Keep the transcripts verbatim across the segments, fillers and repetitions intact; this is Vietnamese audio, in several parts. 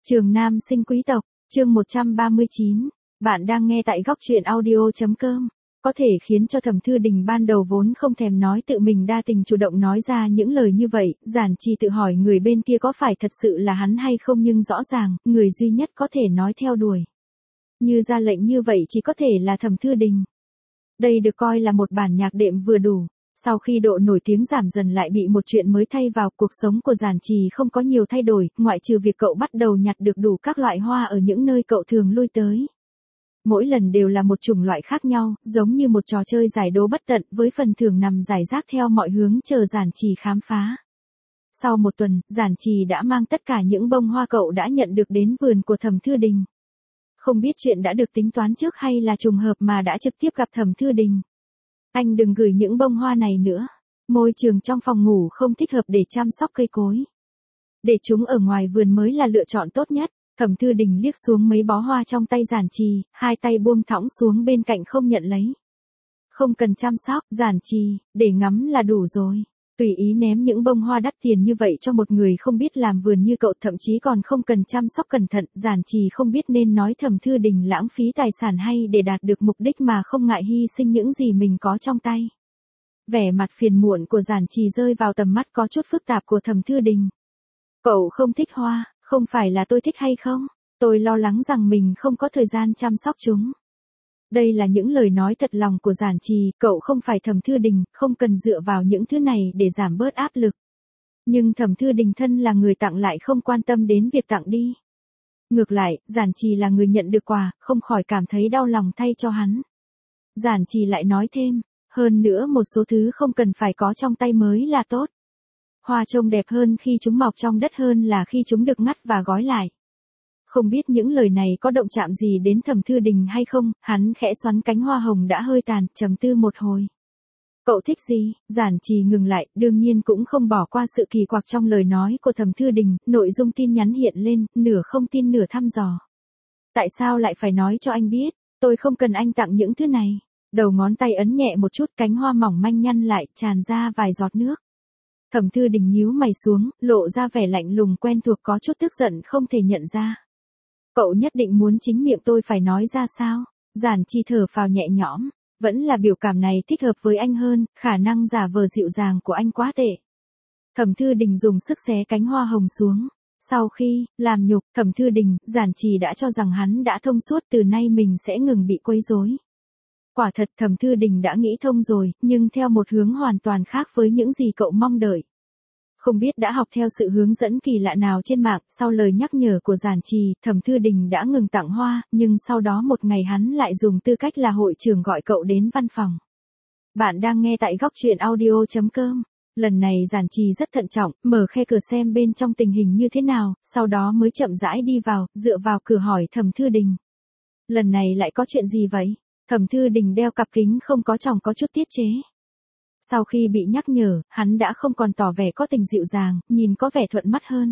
Trường Nam sinh quý tộc, chương một trăm ba mươi chín. Bạn đang nghe tại góc truyện audio.com. Có thể khiến cho Thẩm Thư Đình ban đầu vốn không thèm nói tự mình đa tình chủ động nói ra những lời như vậy, Giản Trì tự hỏi người bên kia có phải thật sự là hắn hay không, nhưng rõ ràng, người duy nhất có thể nói theo đuổi như ra lệnh như vậy chỉ có thể là Thẩm Thư Đình. Đây được coi là một bản nhạc đệm vừa đủ. Sau khi độ nổi tiếng giảm dần lại bị một chuyện mới thay vào, cuộc sống của Giản Trì không có nhiều thay đổi, ngoại trừ việc cậu bắt đầu nhặt được đủ các loại hoa ở những nơi cậu thường lui tới. Mỗi lần đều là một chủng loại khác nhau, giống như một trò chơi giải đố bất tận, với phần thưởng nằm rải rác theo mọi hướng chờ Giản Trì khám phá. Sau một tuần, Giản Trì đã mang tất cả những bông hoa cậu đã nhận được đến vườn của Thẩm Thư Đình. Không biết chuyện đã được tính toán trước hay là trùng hợp mà đã trực tiếp gặp Thẩm Thư Đình. Anh đừng gửi những bông hoa này nữa. Môi trường trong phòng ngủ không thích hợp để chăm sóc cây cối. Để chúng ở ngoài vườn mới là lựa chọn tốt nhất. Thẩm Thư Đình liếc xuống mấy bó hoa trong tay Giản Trì, hai tay buông thõng xuống bên cạnh không nhận lấy. Không cần chăm sóc, Giản Trì, để ngắm là đủ rồi. Tùy ý ném những bông hoa đắt tiền như vậy cho một người không biết làm vườn như cậu, thậm chí còn không cần chăm sóc cẩn thận, Giản Trì không biết nên nói Thẩm Thư Đình lãng phí tài sản hay để đạt được mục đích mà không ngại hy sinh những gì mình có trong tay. Vẻ mặt phiền muộn của Giản Trì rơi vào tầm mắt có chút phức tạp của Thẩm Thư Đình. Cậu không thích hoa, không phải là tôi thích hay không? Tôi lo lắng rằng mình không có thời gian chăm sóc chúng. Đây là những lời nói thật lòng của Giản Trì, cậu không phải Thẩm Thư Đình, không cần dựa vào những thứ này để giảm bớt áp lực. Nhưng Thẩm Thư Đình thân là người tặng lại không quan tâm đến việc tặng đi. Ngược lại, Giản Trì là người nhận được quà, không khỏi cảm thấy đau lòng thay cho hắn. Giản Trì lại nói thêm, hơn nữa một số thứ không cần phải có trong tay mới là tốt. Hoa trông đẹp hơn khi chúng mọc trong đất hơn là khi chúng được ngắt và gói lại. Không biết những lời này có động chạm gì đến Thẩm Thư Đình hay không, hắn khẽ xoắn cánh hoa hồng đã hơi tàn, trầm tư một hồi. Cậu thích gì? Giản Trì ngừng lại, đương nhiên cũng không bỏ qua sự kỳ quặc trong lời nói của Thẩm Thư Đình, nội dung tin nhắn hiện lên, nửa không tin nửa thăm dò. Tại sao lại phải nói cho anh biết, tôi không cần anh tặng những thứ này. Đầu ngón tay ấn nhẹ một chút, cánh hoa mỏng manh nhăn lại, tràn ra vài giọt nước. Thẩm Thư Đình nhíu mày xuống, lộ ra vẻ lạnh lùng quen thuộc, có chút tức giận không thể nhận ra. Cậu nhất định muốn chính miệng tôi phải nói ra sao? Giản Trì thở phào nhẹ nhõm, vẫn là biểu cảm này thích hợp với anh hơn, khả năng giả vờ dịu dàng của anh quá tệ. Thẩm Thư Đình dùng sức xé cánh hoa hồng xuống. Sau khi làm nhục Thẩm Thư Đình, Giản Trì đã cho rằng hắn đã thông suốt, từ nay mình sẽ ngừng bị quấy rối. Quả thật Thẩm Thư Đình đã nghĩ thông rồi, nhưng theo một hướng hoàn toàn khác với những gì cậu mong đợi. Không biết đã học theo sự hướng dẫn kỳ lạ nào trên mạng, sau lời nhắc nhở của Giản Trì, Thẩm Thư Đình đã ngừng tặng hoa, nhưng sau đó một ngày hắn lại dùng tư cách là hội trưởng gọi cậu đến văn phòng. Bạn đang nghe tại góc truyện audio.com. Lần này Giản Trì rất thận trọng, mở khe cửa xem bên trong tình hình như thế nào, sau đó mới chậm rãi đi vào, dựa vào cửa hỏi Thẩm Thư Đình. Lần này lại có chuyện gì vậy? Thẩm Thư Đình đeo cặp kính không có tròng có chút tiết chế. Sau khi bị nhắc nhở, hắn đã không còn tỏ vẻ có tình dịu dàng, nhìn có vẻ thuận mắt hơn.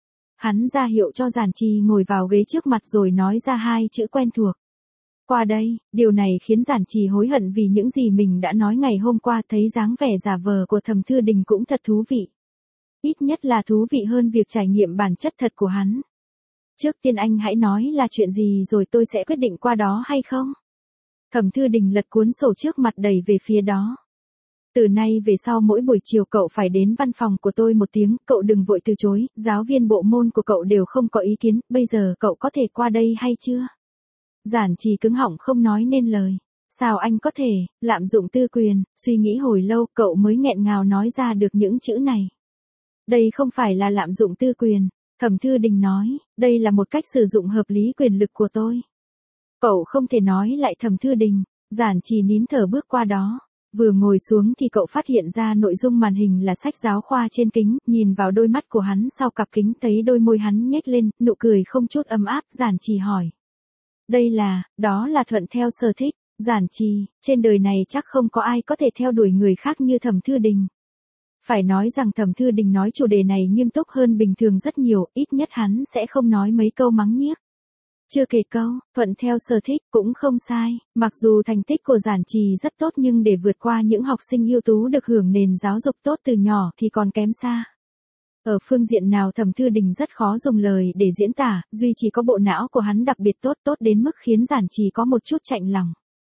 Hắn ra hiệu cho Giản Trì ngồi vào ghế trước mặt rồi nói ra hai chữ quen thuộc. Qua đây, điều này khiến Giản Trì hối hận vì những gì mình đã nói ngày hôm qua, thấy dáng vẻ giả vờ của Thẩm Thư Đình cũng thật thú vị. Ít nhất là thú vị hơn việc trải nghiệm bản chất thật của hắn. Trước tiên anh hãy nói là chuyện gì rồi tôi sẽ quyết định qua đó hay không? Thẩm Thư Đình lật cuốn sổ trước mặt đẩy về phía đó. Từ nay về sau mỗi buổi chiều cậu phải đến văn phòng của tôi một tiếng, cậu đừng vội từ chối, giáo viên bộ môn của cậu đều không có ý kiến, bây giờ cậu có thể qua đây hay chưa? Giản Trì cứng họng không nói nên lời. Sao anh có thể, lạm dụng tư quyền, suy nghĩ hồi lâu cậu mới nghẹn ngào nói ra được những chữ này. Đây không phải là lạm dụng tư quyền, Thẩm Thư Đình nói, đây là một cách sử dụng hợp lý quyền lực của tôi. Cậu không thể nói lại Thẩm Thư Đình. Giản Trì nín thở bước qua đó. Vừa ngồi xuống thì cậu phát hiện ra nội dung màn hình là sách giáo khoa trên kính, nhìn vào đôi mắt của hắn sau cặp kính thấy đôi môi hắn nhếch lên, nụ cười không chút ấm áp, Giản Trì hỏi. Đây là, đó là thuận theo sở thích. Giản Trì, trên đời này chắc không có ai có thể theo đuổi người khác như Thẩm Thư Đình. Phải nói rằng Thẩm Thư Đình nói chủ đề này nghiêm túc hơn bình thường rất nhiều, ít nhất hắn sẽ không nói mấy câu mắng nhiếc. Chưa kể câu, thuận theo sở thích cũng không sai, mặc dù thành tích của Giản Trì rất tốt nhưng để vượt qua những học sinh ưu tú được hưởng nền giáo dục tốt từ nhỏ thì còn kém xa. Ở phương diện nào Thẩm Thư Đình rất khó dùng lời để diễn tả, duy chỉ có bộ não của hắn đặc biệt tốt tốt đến mức khiến Giản Trì có một chút chạnh lòng.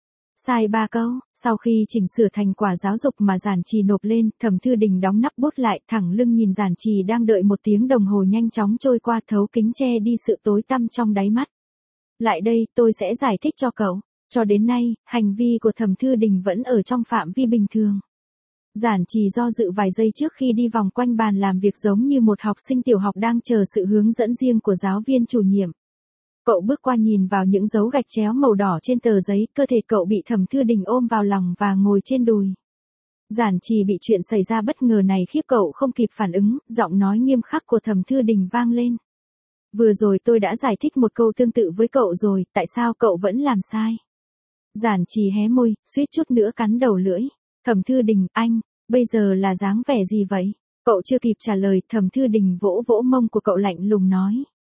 Sai ba câu, sau khi chỉnh sửa thành quả giáo dục mà Giản Trì nộp lên, Thẩm Thư Đình đóng nắp bút lại, thẳng lưng nhìn Giản Trì đang đợi một tiếng đồng hồ nhanh chóng trôi qua, thấu kính che đi sự tối tăm trong đáy mắt. Lại đây, tôi sẽ giải thích cho cậu. Cho đến nay, hành vi của Thẩm Thư Đình vẫn ở trong phạm vi bình thường. Giản Trì do dự vài giây trước khi đi vòng quanh bàn làm việc giống như một học sinh tiểu học đang chờ sự hướng dẫn riêng của giáo viên chủ nhiệm. Cậu bước qua nhìn vào những dấu gạch chéo màu đỏ trên tờ giấy, cơ thể cậu bị Thẩm Thư Đình ôm vào lòng và ngồi trên đùi. Giản Trì bị chuyện xảy ra bất ngờ này khiếp cậu không kịp phản ứng, giọng nói nghiêm khắc của Thẩm Thư Đình vang lên. Vừa rồi tôi đã giải thích một câu tương tự với cậu rồi, tại sao cậu vẫn làm sai? Giản Trì hé môi, suýt chút nữa cắn đầu lưỡi. Thẩm Thư Đình, anh, bây giờ là dáng vẻ gì vậy? Cậu chưa kịp trả lời, Thẩm Thư Đình vỗ vỗ mông của cậu lạnh lùng nói.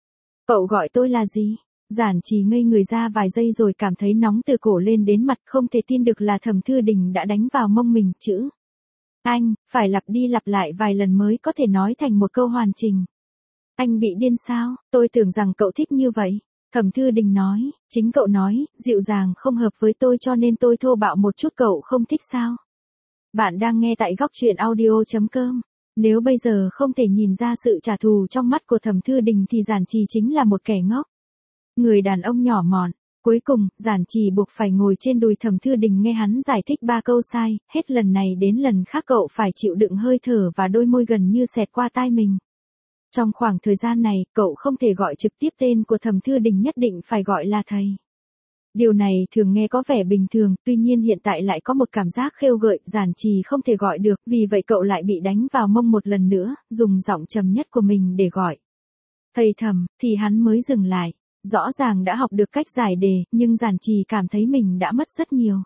Cậu gọi tôi là gì? Giản Trì ngây người ra vài giây rồi cảm thấy nóng từ cổ lên đến mặt, không thể tin được là Thẩm Thư Đình đã đánh vào mông mình, chữ. Anh, phải lặp đi lặp lại vài lần mới có thể nói thành một câu hoàn chỉnh. Anh bị điên sao? Tôi tưởng rằng cậu thích như vậy. Thẩm Thư Đình nói, chính cậu nói, dịu dàng không hợp với tôi cho nên tôi thô bạo một chút, cậu không thích sao? Bạn đang nghe tại góc truyện audio chấm com. Nếu bây giờ không thể nhìn ra sự trả thù trong mắt của Thẩm Thư Đình thì Giản Trì chính là một kẻ ngốc. Người đàn ông nhỏ mọn. Cuối cùng, Giản Trì buộc phải ngồi trên đùi Thẩm Thư Đình nghe hắn giải thích ba câu sai, hết lần này đến lần khác cậu phải chịu đựng hơi thở và đôi môi gần như xẹt qua tai mình. Trong khoảng thời gian này, cậu không thể gọi trực tiếp tên của Thẩm Thư Đình, nhất định phải gọi là thầy. Điều này thường nghe có vẻ bình thường, tuy nhiên hiện tại lại có một cảm giác khêu gợi, Giản Trì không thể gọi được, vì vậy cậu lại bị đánh vào mông một lần nữa, dùng giọng trầm nhất của mình để gọi. Thầy Thẩm, thì hắn mới dừng lại. Rõ ràng đã học được cách giải đề, nhưng Giản Trì cảm thấy mình đã mất rất nhiều.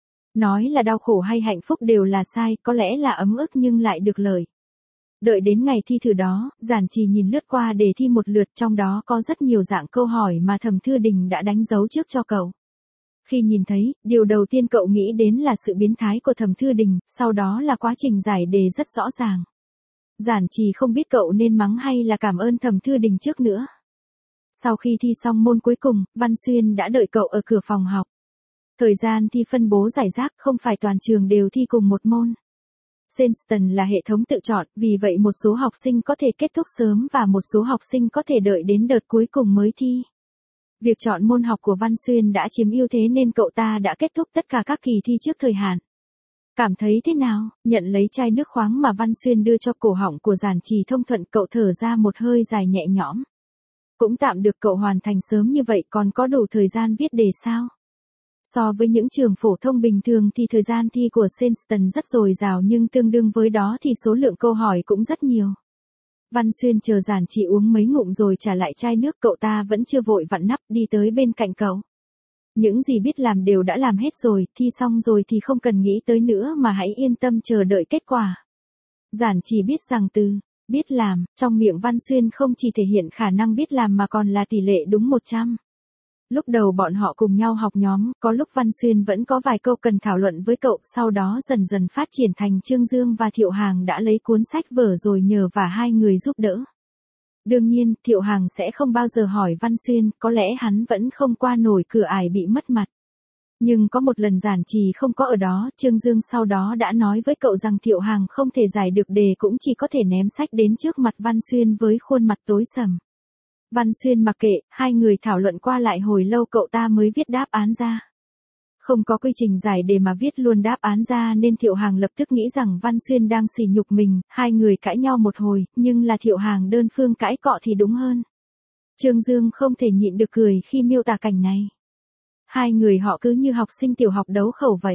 Nói là đau khổ hay hạnh phúc đều là sai, có lẽ là ấm ức nhưng lại được lợi. Đợi đến ngày thi thử đó, Giản Trì nhìn lướt qua đề thi một lượt, trong đó có rất nhiều dạng câu hỏi mà Thẩm Thư Đình đã đánh dấu trước cho cậu. Khi nhìn thấy, điều đầu tiên cậu nghĩ đến là sự biến thái của Thẩm Thư Đình, sau đó là quá trình giải đề rất rõ ràng. Giản Trì không biết cậu nên mắng hay là cảm ơn Thẩm Thư Đình trước nữa. Sau khi thi xong môn cuối cùng, Văn Xuyên đã đợi cậu ở cửa phòng học. Thời gian thi phân bố rải rác, không phải toàn trường đều thi cùng một môn. Senston là hệ thống tự chọn, vì vậy một số học sinh có thể kết thúc sớm và một số học sinh có thể đợi đến đợt cuối cùng mới thi. Việc chọn môn học của Văn Xuyên đã chiếm ưu thế nên cậu ta đã kết thúc tất cả các kỳ thi trước thời hạn. Cảm thấy thế nào? Nhận lấy chai nước khoáng mà Văn Xuyên đưa cho cổ họng của Giản Trì thông thuận, cậu thở ra một hơi dài nhẹ nhõm. Cũng tạm được, cậu hoàn thành sớm như vậy còn có đủ thời gian viết đề sao? So với những trường phổ thông bình thường thì thời gian thi của Senston rất dồi dào, nhưng tương đương với đó thì số lượng câu hỏi cũng rất nhiều. Văn Xuyên chờ Giản Trì uống mấy ngụm rồi trả lại chai nước, cậu ta vẫn chưa vội vặn nắp, đi tới bên cạnh cậu. Những gì biết làm đều đã làm hết rồi, thi xong rồi thì không cần nghĩ tới nữa mà hãy yên tâm chờ đợi kết quả. Giản Trì biết rằng từ biết làm, trong miệng Văn Xuyên không chỉ thể hiện khả năng biết làm mà còn là tỷ lệ đúng một trăm. Lúc đầu bọn họ cùng nhau học nhóm, có lúc Văn Xuyên vẫn có vài câu cần thảo luận với cậu, sau đó dần dần phát triển thành Trương Dương và Thiệu Hàng đã lấy cuốn sách vở rồi nhờ và hai người giúp đỡ. Đương nhiên, Thiệu Hàng sẽ không bao giờ hỏi Văn Xuyên, có lẽ hắn vẫn không qua nổi cửa ải bị mất mặt. Nhưng có một lần Giản Trì không có ở đó, Trương Dương sau đó đã nói với cậu rằng Thiệu Hàng không thể giải được đề cũng chỉ có thể ném sách đến trước mặt Văn Xuyên với khuôn mặt tối sầm. Văn Xuyên mặc kệ, hai người thảo luận qua lại hồi lâu cậu ta mới viết đáp án ra. Không có quy trình giải đề mà viết luôn đáp án ra nên Thiệu Hàng lập tức nghĩ rằng Văn Xuyên đang sỉ nhục mình, hai người cãi nhau một hồi, nhưng là Thiệu Hàng đơn phương cãi cọ thì đúng hơn. Trương Dương không thể nhịn được cười khi miêu tả cảnh này. Hai người họ cứ như học sinh tiểu học đấu khẩu vậy.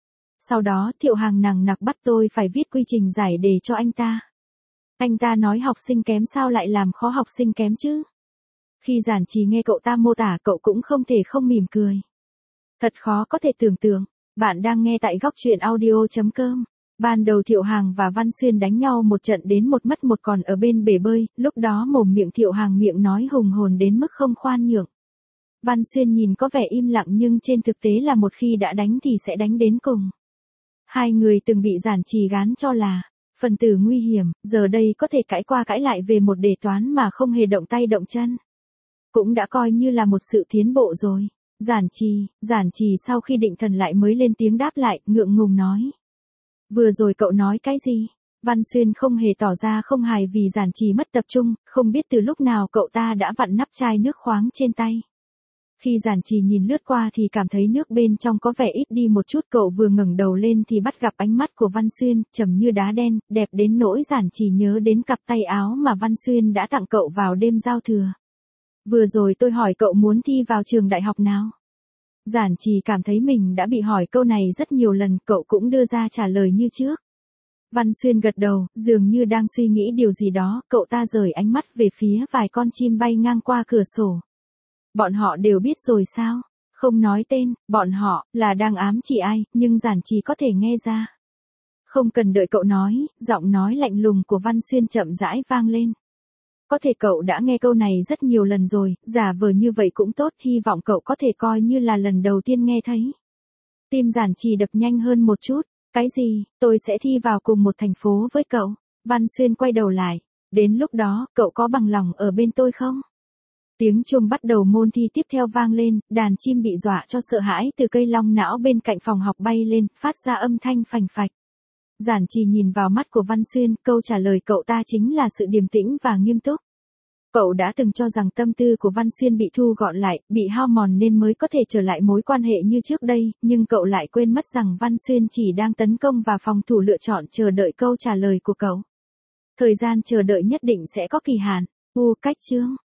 Sau đó Thiệu Hàng nằng nặc bắt tôi phải viết quy trình giải đề cho anh ta. Anh ta nói học sinh kém sao lại làm khó học sinh kém chứ? Khi Giản Trì nghe cậu ta mô tả, cậu cũng không thể không mỉm cười. Thật khó có thể tưởng tượng. Bạn đang nghe tại góc truyện audio chấm com. Ban đầu Thiệu Hàng và Văn Xuyên đánh nhau một trận đến một mất một còn ở bên bể bơi, lúc đó mồm miệng Thiệu Hàng miệng nói hùng hồn đến mức không khoan nhượng. Văn Xuyên nhìn có vẻ im lặng nhưng trên thực tế là một khi đã đánh thì sẽ đánh đến cùng. Hai người từng bị Giản Trì gán cho là Phần tử nguy hiểm, giờ đây có thể cãi qua cãi lại về một đề toán mà không hề động tay động chân. Cũng đã coi như là một sự tiến bộ rồi. Giản Trì, Giản Trì sau khi định thần lại mới lên tiếng đáp lại, ngượng ngùng nói. Vừa rồi cậu nói cái gì? Văn Xuyên không hề tỏ ra không hài vì Giản Trì mất tập trung, không biết từ lúc nào cậu ta đã vặn nắp chai nước khoáng trên tay. Khi Giản Trì nhìn lướt qua thì cảm thấy nước bên trong có vẻ ít đi một chút, cậu vừa ngẩng đầu lên thì bắt gặp ánh mắt của Văn Xuyên, trầm như đá đen, đẹp đến nỗi Giản Trì nhớ đến cặp tay áo mà Văn Xuyên đã tặng cậu vào đêm giao thừa. Vừa rồi tôi hỏi cậu muốn thi vào trường đại học nào? Giản Trì cảm thấy mình đã bị hỏi câu này rất nhiều lần, cậu cũng đưa ra trả lời như trước. Văn Xuyên gật đầu, dường như đang suy nghĩ điều gì đó, cậu ta rời ánh mắt về phía vài con chim bay ngang qua cửa sổ. Bọn họ đều biết rồi sao? Không nói tên, bọn họ, là đang ám chỉ ai, nhưng Giản Trì có thể nghe ra. Không cần đợi cậu nói, giọng nói lạnh lùng của Văn Xuyên chậm rãi vang lên. Có thể cậu đã nghe câu này rất nhiều lần rồi, giả vờ như vậy cũng tốt, hy vọng cậu có thể coi như là lần đầu tiên nghe thấy. Tim Giản Trì đập nhanh hơn một chút. Cái gì, tôi sẽ thi vào cùng một thành phố với cậu? Văn Xuyên quay đầu lại. Đến lúc đó, cậu có bằng lòng ở bên tôi không? Tiếng chuông bắt đầu môn thi tiếp theo vang lên, đàn chim bị dọa cho sợ hãi từ cây long não bên cạnh phòng học bay lên, phát ra âm thanh phành phạch. Giản Trì nhìn vào mắt của Văn Xuyên, câu trả lời cậu ta chính là sự điềm tĩnh và nghiêm túc. Cậu đã từng cho rằng tâm tư của Văn Xuyên bị thu gọn lại, bị hao mòn nên mới có thể trở lại mối quan hệ như trước đây, nhưng cậu lại quên mất rằng Văn Xuyên chỉ đang tấn công và phòng thủ lựa chọn chờ đợi câu trả lời của cậu. Thời gian chờ đợi nhất định sẽ có kỳ hạn. U cách chương.